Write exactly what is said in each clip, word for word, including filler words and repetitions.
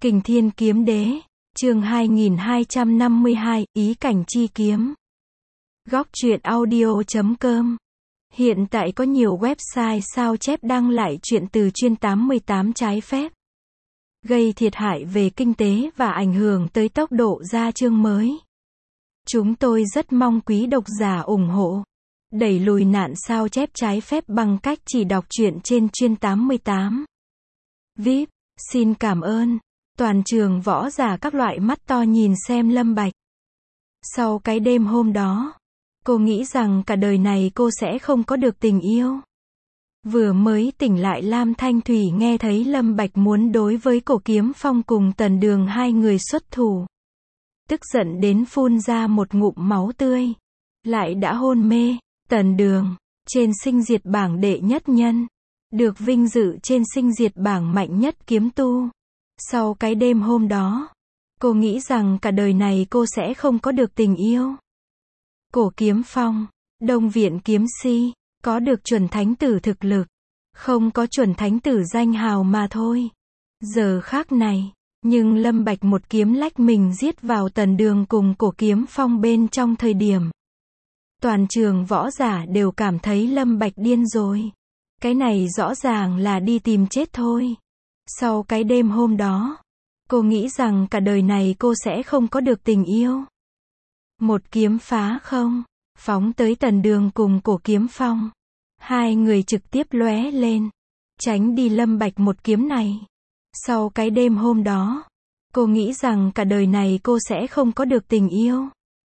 Kình Thiên Kiếm Đế, chương hai nghìn hai trăm năm mươi hai, Ý Cảnh Chi Kiếm. Góc truyện audio chấm com. Hiện tại có nhiều website sao chép đăng lại truyện từ chuyên tám mươi tám trái phép, gây thiệt hại về kinh tế và ảnh hưởng tới tốc độ ra chương mới. Chúng tôi rất mong quý độc giả ủng hộ, đẩy lùi nạn sao chép trái phép bằng cách chỉ đọc truyện trên chuyên tám mươi tám. vê i pê, xin cảm ơn. Toàn trường võ giả các loại mắt to nhìn xem Lâm Bạch. Sau cái đêm hôm đó, cô nghĩ rằng cả đời này cô sẽ không có được tình yêu. Vừa mới tỉnh lại Lam Thanh Thủy nghe thấy Lâm Bạch muốn đối với Cổ Kiếm Phong cùng Tần Đường hai người xuất thủ. Tức giận đến phun ra một ngụm máu tươi. Lại đã hôn mê. Tần Đường, trên sinh diệt bảng đệ nhất nhân, được vinh dự trên sinh diệt bảng mạnh nhất kiếm tu. Sau cái đêm hôm đó, cô nghĩ rằng cả đời này cô sẽ không có được tình yêu. Cổ Kiếm Phong, Đông Viện kiếm si, có được chuẩn thánh tử thực lực, không có chuẩn thánh tử danh hào mà thôi. Giờ khác này, nhưng Lâm Bạch một kiếm lách mình giết vào Tần Đường cùng Cổ Kiếm Phong bên trong thời điểm. Toàn trường võ giả đều cảm thấy Lâm Bạch điên rồi. Cái này rõ ràng là đi tìm chết thôi. Sau cái đêm hôm đó, cô nghĩ rằng cả đời này cô sẽ không có được tình yêu. Một kiếm phá không, phóng tới Tần Đường cùng Cổ Kiếm Phong. Hai người trực tiếp lóe lên, tránh đi Lâm Bạch một kiếm này. Sau cái đêm hôm đó, cô nghĩ rằng cả đời này cô sẽ không có được tình yêu.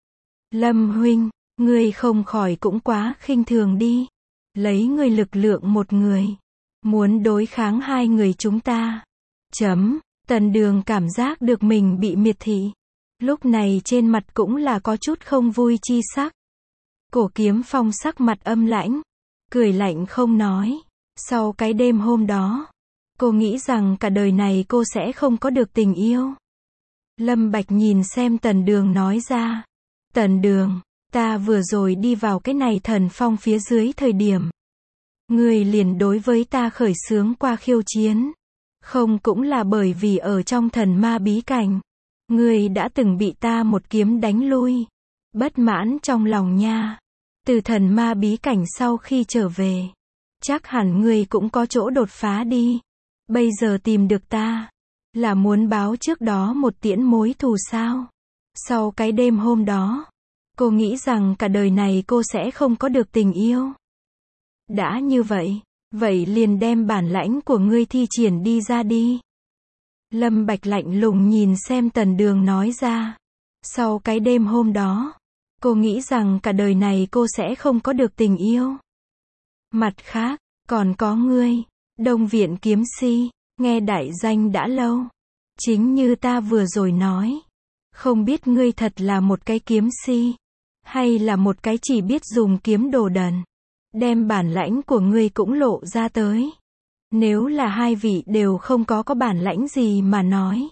Lâm huynh, ngươi không khỏi cũng quá khinh thường đi. Lấy ngươi lực lượng một người, muốn đối kháng hai người chúng ta. Chấm, Tần Đường cảm giác được mình bị miệt thị. Lúc này trên mặt cũng là có chút không vui chi sắc. Cổ Kiếm Phong sắc mặt âm lãnh, cười lạnh không nói. Sau cái đêm hôm đó, cô nghĩ rằng cả đời này cô sẽ không có được tình yêu. Lâm Bạch nhìn xem Tần Đường nói ra. Tần Đường, ta vừa rồi đi vào cái này thần phong phía dưới thời điểm, ngươi liền đối với ta khởi xướng qua khiêu chiến. Không cũng là bởi vì ở trong thần ma bí cảnh, ngươi đã từng bị ta một kiếm đánh lui. Bất mãn trong lòng nha. Từ thần ma bí cảnh sau khi trở về, chắc hẳn ngươi cũng có chỗ đột phá đi. Bây giờ tìm được ta, là muốn báo trước đó một tiễn mối thù sao? Sau cái đêm hôm đó, cô nghĩ rằng cả đời này cô sẽ không có được tình yêu. Đã như vậy, vậy liền đem bản lãnh của ngươi thi triển đi ra đi. Lâm Bạch lạnh lùng nhìn xem Tần Đường nói ra. Sau cái đêm hôm đó, cô nghĩ rằng cả đời này cô sẽ không có được tình yêu. Mặt khác, còn có ngươi, Đông Viện kiếm si, nghe đại danh đã lâu. Chính như ta vừa rồi nói, không biết ngươi thật là một cái kiếm si, hay là một cái chỉ biết dùng kiếm đồ đần. Đem bản lãnh của ngươi cũng lộ ra tới. Nếu là hai vị đều không có có bản lãnh gì mà nói,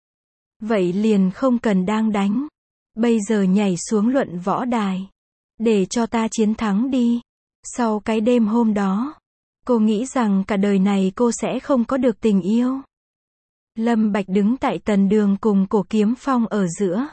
vậy liền không cần đang đánh. Bây giờ nhảy xuống luận võ đài, để cho ta chiến thắng đi. Sau cái đêm hôm đó, cô nghĩ rằng cả đời này cô sẽ không có được tình yêu. Lâm Bạch đứng tại Tần Đường cùng Cổ Kiếm Phong ở giữa.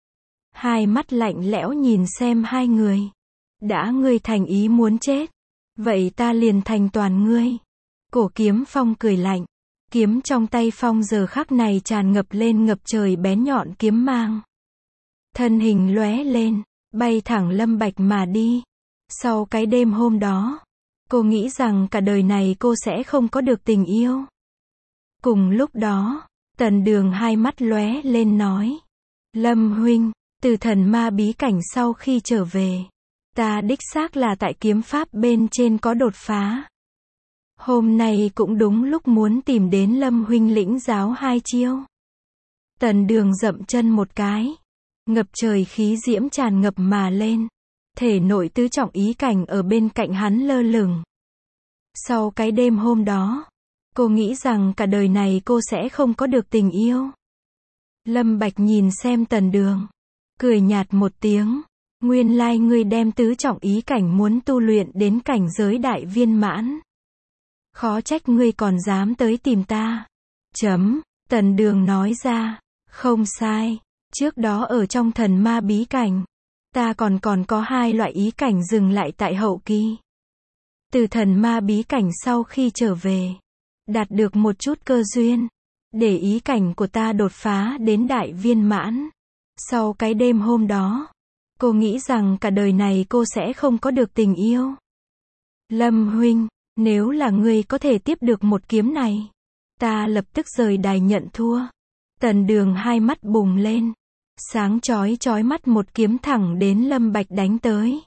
Hai mắt lạnh lẽo nhìn xem hai người. Đã ngươi thành ý muốn chết, vậy ta liền thành toàn ngươi. Cổ Kiếm Phong cười lạnh. Kiếm trong tay Phong giờ khắc này tràn ngập lên ngập trời bén nhọn kiếm mang. Thân hình lóe lên, bay thẳng Lâm Bạch mà đi. Sau cái đêm hôm đó, cô nghĩ rằng cả đời này cô sẽ không có được tình yêu. Cùng lúc đó, Tần Đường hai mắt lóe lên nói. Lâm huynh, từ thần ma bí cảnh sau khi trở về, ta đích xác là tại kiếm pháp bên trên có đột phá. Hôm nay cũng đúng lúc muốn tìm đến Lâm huynh lĩnh giáo hai chiêu. Tần Đường dậm chân một cái, ngập trời khí diễm tràn ngập mà lên. Thể nội tứ trọng ý cảnh ở bên cạnh hắn lơ lửng. Sau cái đêm hôm đó, cô nghĩ rằng cả đời này cô sẽ không có được tình yêu. Lâm Bạch nhìn xem Tần Đường, cười nhạt một tiếng. Nguyên lai ngươi đem tứ trọng ý cảnh muốn tu luyện đến cảnh giới đại viên mãn. Khó trách ngươi còn dám tới tìm ta. Chấm, Tần Đường nói ra, không sai, trước đó ở trong thần ma bí cảnh, ta còn còn có hai loại ý cảnh dừng lại tại hậu kỳ. Từ thần ma bí cảnh sau khi trở về, đạt được một chút cơ duyên, để ý cảnh của ta đột phá đến đại viên mãn. Sau cái đêm hôm đó, cô nghĩ rằng cả đời này cô sẽ không có được tình yêu. Lâm huynh, nếu là ngươi có thể tiếp được một kiếm này, ta lập tức rời đài nhận thua. Tần Đường hai mắt bùng lên, sáng chói chói mắt một kiếm thẳng đến Lâm Bạch đánh tới.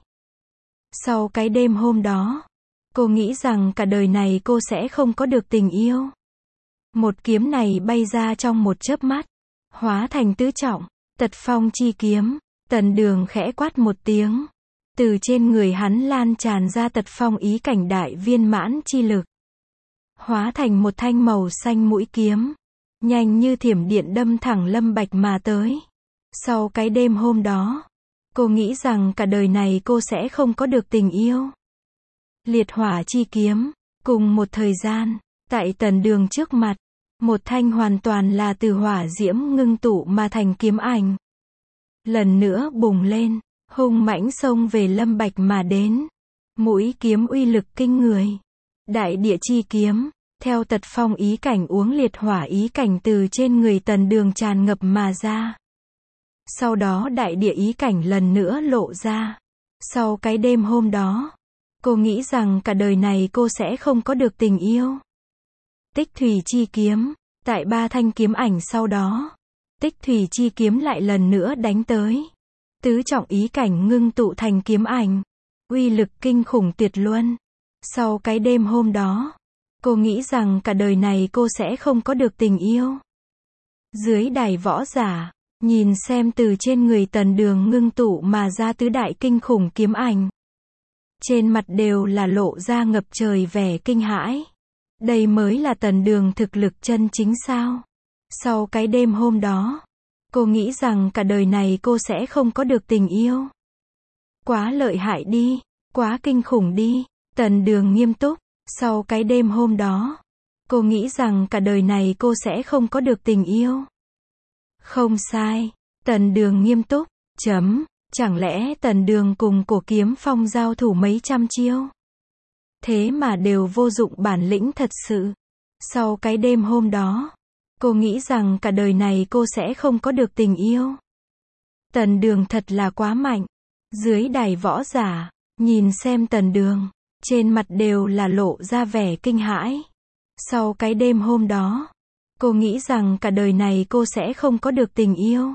Sau cái đêm hôm đó, cô nghĩ rằng cả đời này cô sẽ không có được tình yêu. Một kiếm này bay ra trong một chớp mắt, hóa thành tứ trọng, Tật Phong chi kiếm. Tần Đường khẽ quát một tiếng, từ trên người hắn lan tràn ra Tật Phong ý cảnh đại viên mãn chi lực, hóa thành một thanh màu xanh mũi kiếm, nhanh như thiểm điện đâm thẳng Lâm Bạch mà tới. Sau cái đêm hôm đó, cô nghĩ rằng cả đời này cô sẽ không có được tình yêu. Liệt hỏa chi kiếm. Cùng một thời gian, tại Tần Đường trước mặt, một thanh hoàn toàn là từ hỏa diễm ngưng tụ mà thành kiếm ảnh, lần nữa bùng lên, hung mãnh xông về Lâm Bạch mà đến. Mũi kiếm uy lực kinh người. Đại địa chi kiếm. Theo Tật Phong ý cảnh uống liệt hỏa ý cảnh từ trên người Tần Đường tràn ngập mà ra. Sau đó đại địa ý cảnh lần nữa lộ ra. Sau cái đêm hôm đó, cô nghĩ rằng cả đời này cô sẽ không có được tình yêu. Tích thủy chi kiếm. Tại ba thanh kiếm ảnh sau đó, tích thủy chi kiếm lại lần nữa đánh tới. Tứ trọng ý cảnh ngưng tụ thành kiếm ảnh, uy lực kinh khủng tuyệt luân. Sau cái đêm hôm đó, cô nghĩ rằng cả đời này cô sẽ không có được tình yêu. Dưới đài võ giả, nhìn xem từ trên người Tần Đường ngưng tụ mà ra tứ đại kinh khủng kiếm ảnh, trên mặt đều là lộ ra ngập trời vẻ kinh hãi. Đây mới là Tần Đường thực lực chân chính sao? Sau cái đêm hôm đó, cô nghĩ rằng cả đời này cô sẽ không có được tình yêu. Quá lợi hại đi, quá kinh khủng đi. Tần Đường nghiêm túc. Sau cái đêm hôm đó, cô nghĩ rằng cả đời này cô sẽ không có được tình yêu. Không sai. Tần Đường nghiêm túc. Chấm. Chẳng lẽ Tần Đường cùng Cổ Kiếm Phong giao thủ mấy trăm chiêu, thế mà đều vô dụng bản lĩnh thật sự. Sau cái đêm hôm đó, cô nghĩ rằng cả đời này cô sẽ không có được tình yêu. Tần Đường thật là quá mạnh. Dưới đài võ giả, nhìn xem Tần Đường, trên mặt đều là lộ ra vẻ kinh hãi. Sau cái đêm hôm đó, cô nghĩ rằng cả đời này cô sẽ không có được tình yêu.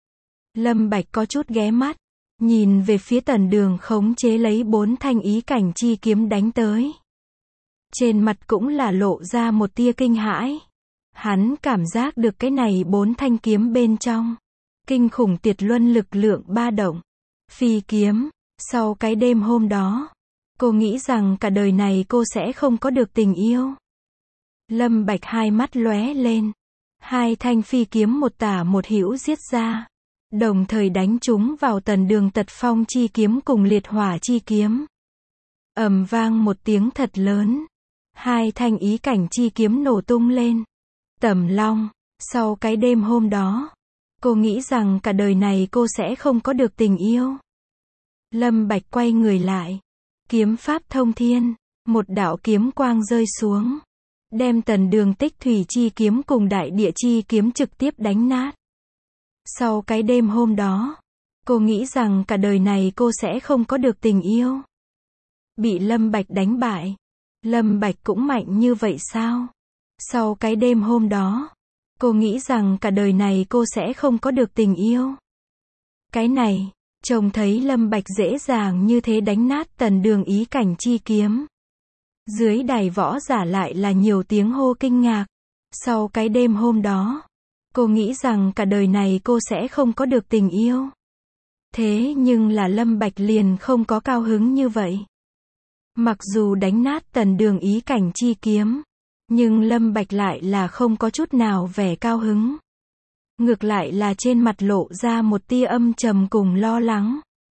Lâm Bạch có chút ghé mắt, nhìn về phía Tần Đường khống chế lấy bốn thanh ý cảnh chi kiếm đánh tới. Trên mặt cũng là lộ ra một tia kinh hãi. Hắn cảm giác được cái này bốn thanh kiếm bên trong kinh khủng tuyệt luân lực lượng ba động. Phi kiếm. Sau cái đêm hôm đó, cô nghĩ rằng cả đời này cô sẽ không có được tình yêu. Lâm Bạch hai mắt lóe lên, hai thanh phi kiếm một tả một hữu giết ra, đồng thời đánh chúng vào Tần Đường Tật Phong chi kiếm cùng liệt hỏa chi kiếm. Ầm vang một tiếng thật lớn, hai thanh ý cảnh chi kiếm nổ tung lên. Tẩm Long. Sau cái đêm hôm đó, cô nghĩ rằng cả đời này cô sẽ không có được tình yêu. Lâm Bạch quay người lại, kiếm pháp thông thiên, một đạo kiếm quang rơi xuống, đem Tần Đường tích thủy chi kiếm cùng đại địa chi kiếm trực tiếp đánh nát. Sau cái đêm hôm đó, cô nghĩ rằng cả đời này cô sẽ không có được tình yêu. Bị Lâm Bạch đánh bại. Lâm Bạch cũng mạnh như vậy sao? Sau cái đêm hôm đó, cô nghĩ rằng cả đời này cô sẽ không có được tình yêu. Cái này, trông thấy Lâm Bạch dễ dàng như thế đánh nát Tần Đường ý cảnh chi kiếm. Dưới đài võ giả lại là nhiều tiếng hô kinh ngạc. Sau cái đêm hôm đó, cô nghĩ rằng cả đời này cô sẽ không có được tình yêu. Thế nhưng là Lâm Bạch liền không có cao hứng như vậy. Mặc dù đánh nát Tần Đường ý cảnh chi kiếm, nhưng Lâm Bạch lại là không có chút nào vẻ cao hứng. Ngược lại là trên mặt lộ ra một tia âm trầm cùng lo lắng.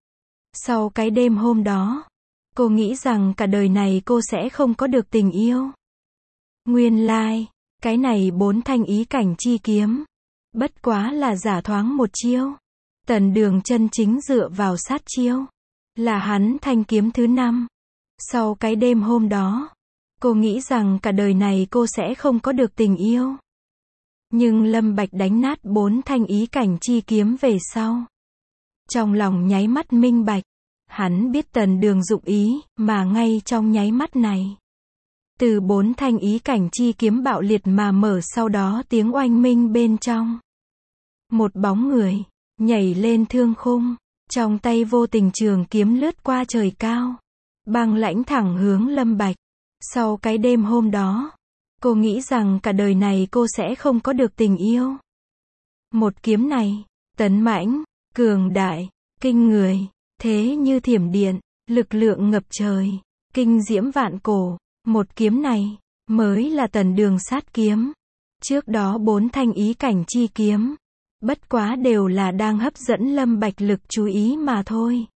Sau cái đêm hôm đó, cô nghĩ rằng cả đời này cô sẽ không có được tình yêu. Nguyên lai, Cái này bốn thanh ý cảnh chi kiếm. Bất quá là giả thoáng một chiêu. Tần Đường chân chính dựa vào sát chiêu. Là hắn thanh kiếm thứ năm. Sau cái đêm hôm đó, cô nghĩ rằng cả đời này cô sẽ không có được tình yêu. Nhưng Lâm Bạch đánh nát bốn thanh ý cảnh chi kiếm về sau. Trong lòng nháy mắt minh bạch. Hắn biết Tần Đường dụng ý, mà ngay trong nháy mắt này. Từ bốn thanh ý cảnh chi kiếm bạo liệt mà mở, sau đó tiếng oanh minh bên trong. Một bóng người, nhảy lên thương khung, trong tay vô tình trường kiếm lướt qua trời cao. Băng lãnh thẳng hướng Lâm Bạch. Sau cái đêm hôm đó, cô nghĩ rằng cả đời này cô sẽ không có được tình yêu. Một kiếm này, tấn mãnh, cường đại, kinh người, thế như thiểm điện, lực lượng ngập trời, kinh diễm vạn cổ. Một kiếm này, mới là Tần Đường sát kiếm. Trước đó bốn thanh ý cảnh chi kiếm, bất quá đều là đang hấp dẫn Lâm Bạch lực chú ý mà thôi.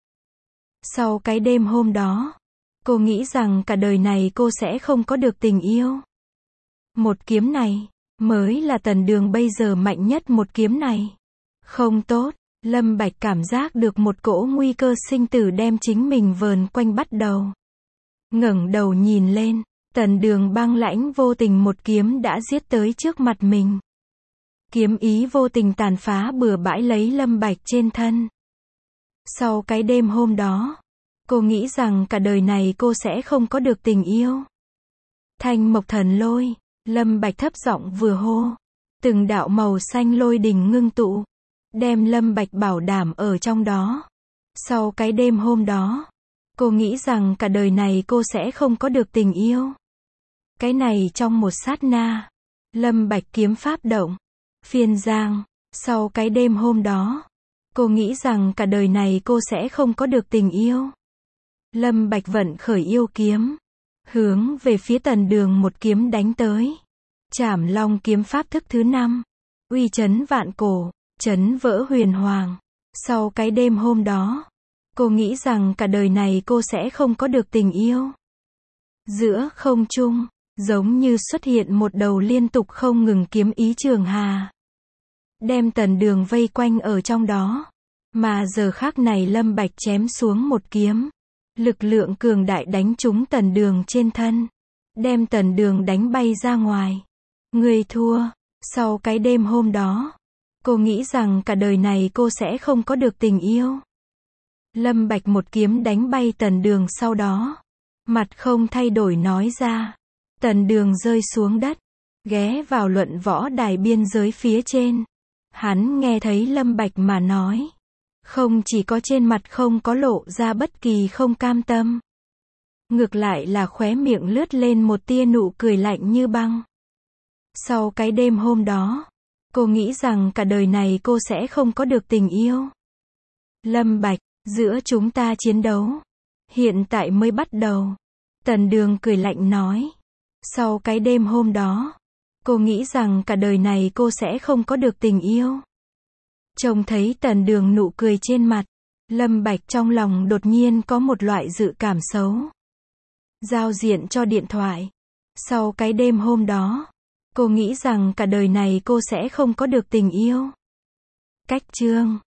Sau cái đêm hôm đó, cô nghĩ rằng cả đời này cô sẽ không có được tình yêu. Một kiếm này, mới là Tần Đường bây giờ mạnh nhất. Một kiếm này, không tốt. Lâm Bạch cảm giác được một cỗ nguy cơ sinh tử đem chính mình vờn quanh bắt đầu. Ngẩng đầu nhìn lên, Tần Đường băng lãnh vô tình một kiếm đã giết tới trước mặt mình. Kiếm ý vô tình tàn phá bừa bãi lấy Lâm Bạch trên thân. Sau cái đêm hôm đó, cô nghĩ rằng cả đời này cô sẽ không có được tình yêu. Thanh Mộc Thần Lôi, Lâm Bạch thấp giọng vừa hô. Từng đạo màu xanh lôi đình ngưng tụ, đem Lâm Bạch bảo đảm ở trong đó. Sau cái đêm hôm đó, cô nghĩ rằng cả đời này cô sẽ không có được tình yêu. Cái này trong một sát na, Lâm Bạch kiếm pháp động, phiên giang. Sau cái đêm hôm đó, cô nghĩ rằng cả đời này cô sẽ không có được tình yêu. Lâm Bạch vận khởi yêu kiếm, hướng về phía Tần Đường một kiếm đánh tới. Trảm Long kiếm pháp thức thứ năm, uy chấn vạn cổ, chấn vỡ huyền hoàng. Sau cái đêm hôm đó, cô nghĩ rằng cả đời này cô sẽ không có được tình yêu. Giữa không trung, giống như xuất hiện một đầu liên tục không ngừng kiếm ý trường hà, đem Tần Đường vây quanh ở trong đó. Mà giờ khắc này Lâm Bạch chém xuống một kiếm, lực lượng cường đại đánh trúng Tần Đường trên thân, đem Tần Đường đánh bay ra ngoài. Người thua. Sau cái đêm hôm đó, cô nghĩ rằng cả đời này cô sẽ không có được tình yêu. Lâm Bạch một kiếm đánh bay Tần Đường, sau đó, mặt không thay đổi nói ra. Tần Đường rơi xuống đất, ghé vào luận võ đài biên giới phía trên. Hắn nghe thấy Lâm Bạch mà nói, không chỉ có trên mặt không có lộ ra bất kỳ không cam tâm, ngược lại là khóe miệng lướt lên một tia nụ cười lạnh như băng. Sau cái đêm hôm đó, cô nghĩ rằng cả đời này cô sẽ không có được tình yêu. Lâm Bạch, giữa chúng ta chiến đấu, hiện tại mới bắt đầu. Tần Đường cười lạnh nói. Sau cái đêm hôm đó, cô nghĩ rằng cả đời này cô sẽ không có được tình yêu. Trông thấy Tần Đường nụ cười trên mặt, Lâm Bạch trong lòng đột nhiên có một loại dự cảm xấu. Giao diện cho điện thoại. Sau cái đêm hôm đó, cô nghĩ rằng cả đời này cô sẽ không có được tình yêu. Cách chương